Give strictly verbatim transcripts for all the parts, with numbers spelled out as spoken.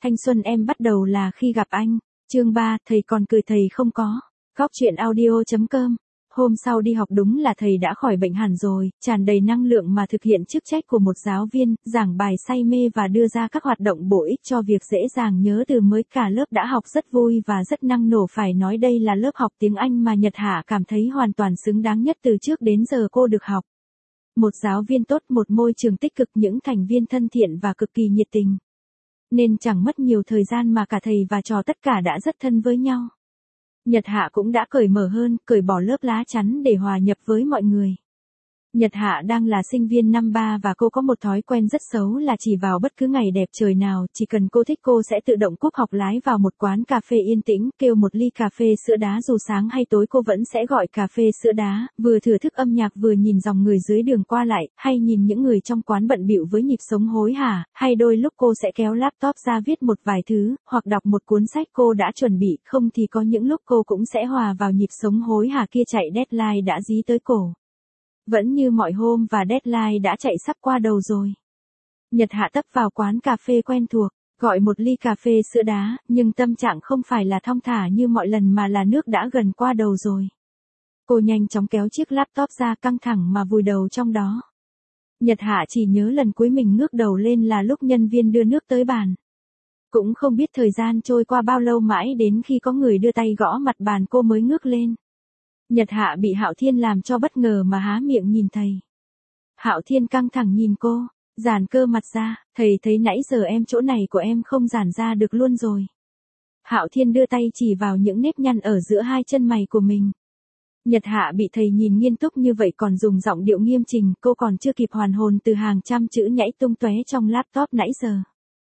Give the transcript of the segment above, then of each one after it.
Thanh xuân em bắt đầu là khi gặp anh. Chương ba, thầy còn cười thầy không có. Góc truyện audio chấm com. Hôm sau đi học đúng là thầy đã khỏi bệnh hẳn rồi, tràn đầy năng lượng mà thực hiện chức trách của một giáo viên, giảng bài say mê và đưa ra các hoạt động bổ ích cho việc dễ dàng nhớ từ mới. Cả lớp đã học rất vui và rất năng nổ, phải nói đây là lớp học tiếng Anh mà Nhật Hạ cảm thấy hoàn toàn xứng đáng nhất từ trước đến giờ cô được học. Một giáo viên tốt, một môi trường tích cực, những thành viên thân thiện và cực kỳ nhiệt tình. Nên chẳng mất nhiều thời gian mà cả thầy và trò tất cả đã rất thân với nhau. Nhật Hạ cũng đã cởi mở hơn, cởi bỏ lớp lá chắn để hòa nhập với mọi người. Nhật Hạ đang là sinh viên năm ba và cô có một thói quen rất xấu là chỉ vào bất cứ ngày đẹp trời nào, chỉ cần cô thích cô sẽ tự động cúp học lái vào một quán cà phê yên tĩnh, kêu một ly cà phê sữa đá, dù sáng hay tối cô vẫn sẽ gọi cà phê sữa đá, vừa thưởng thức âm nhạc vừa nhìn dòng người dưới đường qua lại, hay nhìn những người trong quán bận bịu với nhịp sống hối hả, hay đôi lúc cô sẽ kéo laptop ra viết một vài thứ, hoặc đọc một cuốn sách cô đã chuẩn bị, không thì có những lúc cô cũng sẽ hòa vào nhịp sống hối hả kia, chạy deadline đã dí tới cổ. Vẫn như mọi hôm và deadline đã chạy sắp qua đầu rồi. Nhật Hạ tấp vào quán cà phê quen thuộc, gọi một ly cà phê sữa đá, nhưng tâm trạng không phải là thong thả như mọi lần mà là nước đã gần qua đầu rồi. Cô nhanh chóng kéo chiếc laptop ra, căng thẳng mà vùi đầu trong đó. Nhật Hạ chỉ nhớ lần cuối mình ngước đầu lên là lúc nhân viên đưa nước tới bàn. Cũng không biết thời gian trôi qua bao lâu, mãi đến khi có người đưa tay gõ mặt bàn cô mới ngước lên. Nhật Hạ bị Hạo Thiên làm cho bất ngờ mà há miệng nhìn thầy. Hạo Thiên căng thẳng nhìn cô, giãn cơ mặt ra, thầy thấy nãy giờ em chỗ này của em không giãn ra được luôn rồi. Hạo Thiên đưa tay chỉ vào những nếp nhăn ở giữa hai chân mày của mình. Nhật Hạ bị thầy nhìn nghiêm túc như vậy còn dùng giọng điệu nghiêm chỉnh, cô còn chưa kịp hoàn hồn từ hàng trăm chữ nhảy tung tóe trong laptop nãy giờ.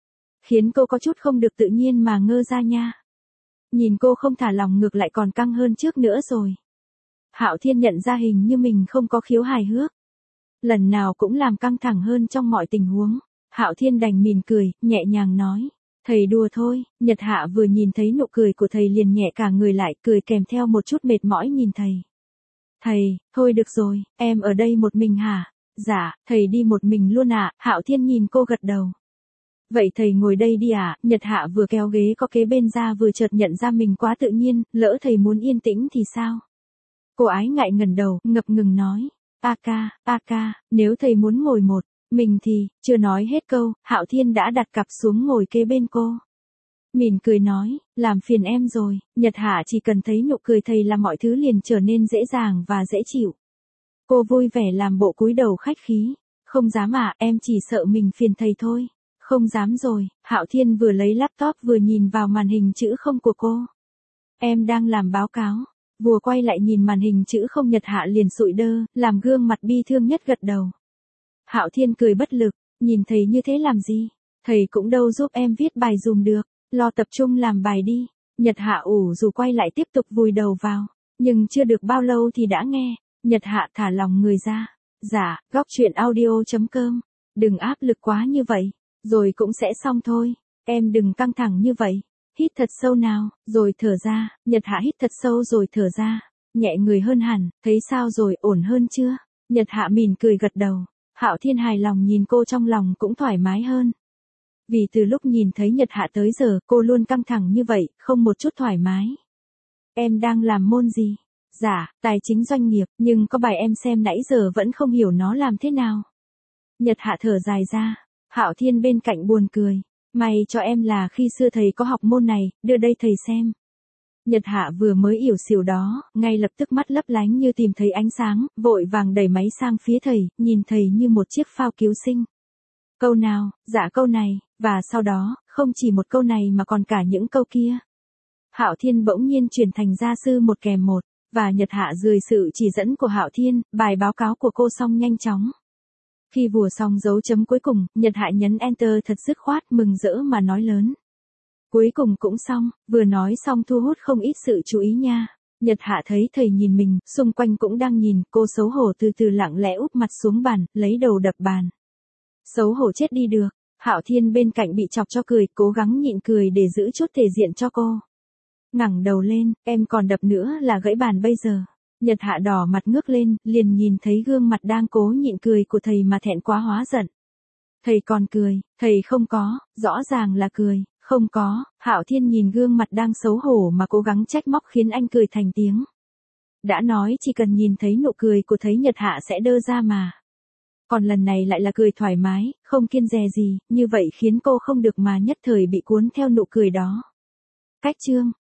Khiến cô có chút không được tự nhiên mà ngơ ra nha. Nhìn cô không thả lỏng, ngược lại còn căng hơn trước nữa rồi. Hạo Thiên nhận ra hình như mình không có khiếu hài hước. Lần nào cũng làm căng thẳng hơn trong mọi tình huống. Hạo Thiên đành mỉm cười, nhẹ nhàng nói. Thầy đùa thôi. Nhật Hạ vừa nhìn thấy nụ cười của thầy liền nhẹ cả người lại, cười kèm theo một chút mệt mỏi nhìn thầy. Thầy, thôi được rồi, em ở đây một mình hả? Dạ, thầy đi một mình luôn ạ. À? Hạo Thiên nhìn cô gật đầu. Vậy thầy ngồi đây đi ạ. À? Nhật Hạ vừa kéo ghế có kế bên ra vừa chợt nhận ra mình quá tự nhiên, lỡ thầy muốn yên tĩnh thì sao? Cô ái ngại ngẩng đầu, ngập ngừng nói. A ca, a ca, nếu thầy muốn ngồi một mình thì, chưa nói hết câu, Hạo Thiên đã đặt cặp xuống ngồi kế bên cô. Mỉm cười nói, làm phiền em rồi. Nhật Hạ chỉ cần thấy nụ cười thầy là mọi thứ liền trở nên dễ dàng và dễ chịu. Cô vui vẻ làm bộ cúi đầu khách khí. Không dám à, em chỉ sợ mình phiền thầy thôi. Không dám rồi. Hạo Thiên vừa lấy laptop vừa nhìn vào màn hình chữ không của cô. Em đang làm báo cáo. Vừa quay lại nhìn màn hình chữ không, Nhật Hạ liền sụi đơ, làm gương mặt bi thương nhất gật đầu. Hạo Thiên cười bất lực, nhìn thầy như thế làm gì? Thầy cũng đâu giúp em viết bài dùm được, lo tập trung làm bài đi. Nhật Hạ ủ rũ quay lại tiếp tục vùi đầu vào, nhưng chưa được bao lâu thì đã nghe. Nhật Hạ thả lòng người ra. Dạ, góc truyện audio chấm com. Đừng áp lực quá như vậy, rồi cũng sẽ xong thôi. Em đừng căng thẳng như vậy. Hít thật sâu nào, rồi thở ra. Nhật Hạ hít thật sâu rồi thở ra. Nhẹ người hơn hẳn, thấy sao rồi, ổn hơn chưa? Nhật Hạ mỉm cười gật đầu. Hạo Thiên hài lòng nhìn cô, trong lòng cũng thoải mái hơn. Vì từ lúc nhìn thấy Nhật Hạ tới giờ, cô luôn căng thẳng như vậy, không một chút thoải mái. Em đang làm môn gì? Dạ, tài chính doanh nghiệp, nhưng có bài em xem nãy giờ vẫn không hiểu nó làm thế nào. Nhật Hạ thở dài ra. Hạo Thiên bên cạnh buồn cười. May cho em là khi xưa thầy có học môn này, đưa đây thầy xem. Nhật Hạ vừa mới ỉu xìu đó, ngay lập tức mắt lấp lánh như tìm thấy ánh sáng, vội vàng đẩy máy sang phía thầy, nhìn thầy như một chiếc phao cứu sinh. Câu nào, dạ câu này, và sau đó, không chỉ một câu này mà còn cả những câu kia. Hạo Thiên bỗng nhiên chuyển thành gia sư một kèm một, và Nhật Hạ dưới sự chỉ dẫn của Hạo Thiên, bài báo cáo của cô xong nhanh chóng. Khi vùa xong dấu chấm cuối cùng, Nhật Hạ nhấn enter thật dứt khoát, mừng rỡ mà nói lớn. Cuối cùng cũng xong, vừa nói xong thu hút không ít sự chú ý nha. Nhật Hạ thấy thầy nhìn mình, xung quanh cũng đang nhìn, cô xấu hổ từ từ lặng lẽ úp mặt xuống bàn, lấy đầu đập bàn. Xấu hổ chết đi được. Hạo Thiên bên cạnh bị chọc cho cười, cố gắng nhịn cười để giữ chút thể diện cho cô. Ngẩng đầu lên, em còn đập nữa là gãy bàn bây giờ. Nhật Hạ đỏ mặt ngước lên, liền nhìn thấy gương mặt đang cố nhịn cười của thầy mà thẹn quá hóa giận. Thầy còn cười, thầy không có, rõ ràng là cười. Không có, Hạo Thiên nhìn gương mặt đang xấu hổ mà cố gắng trách móc khiến anh cười thành tiếng. Đã nói chỉ cần nhìn thấy nụ cười của Thấy Nhật Hạ sẽ đơ ra mà. Còn lần này lại là cười thoải mái, không kiêng dè gì, như vậy khiến cô không được mà nhất thời bị cuốn theo nụ cười đó. Cách chương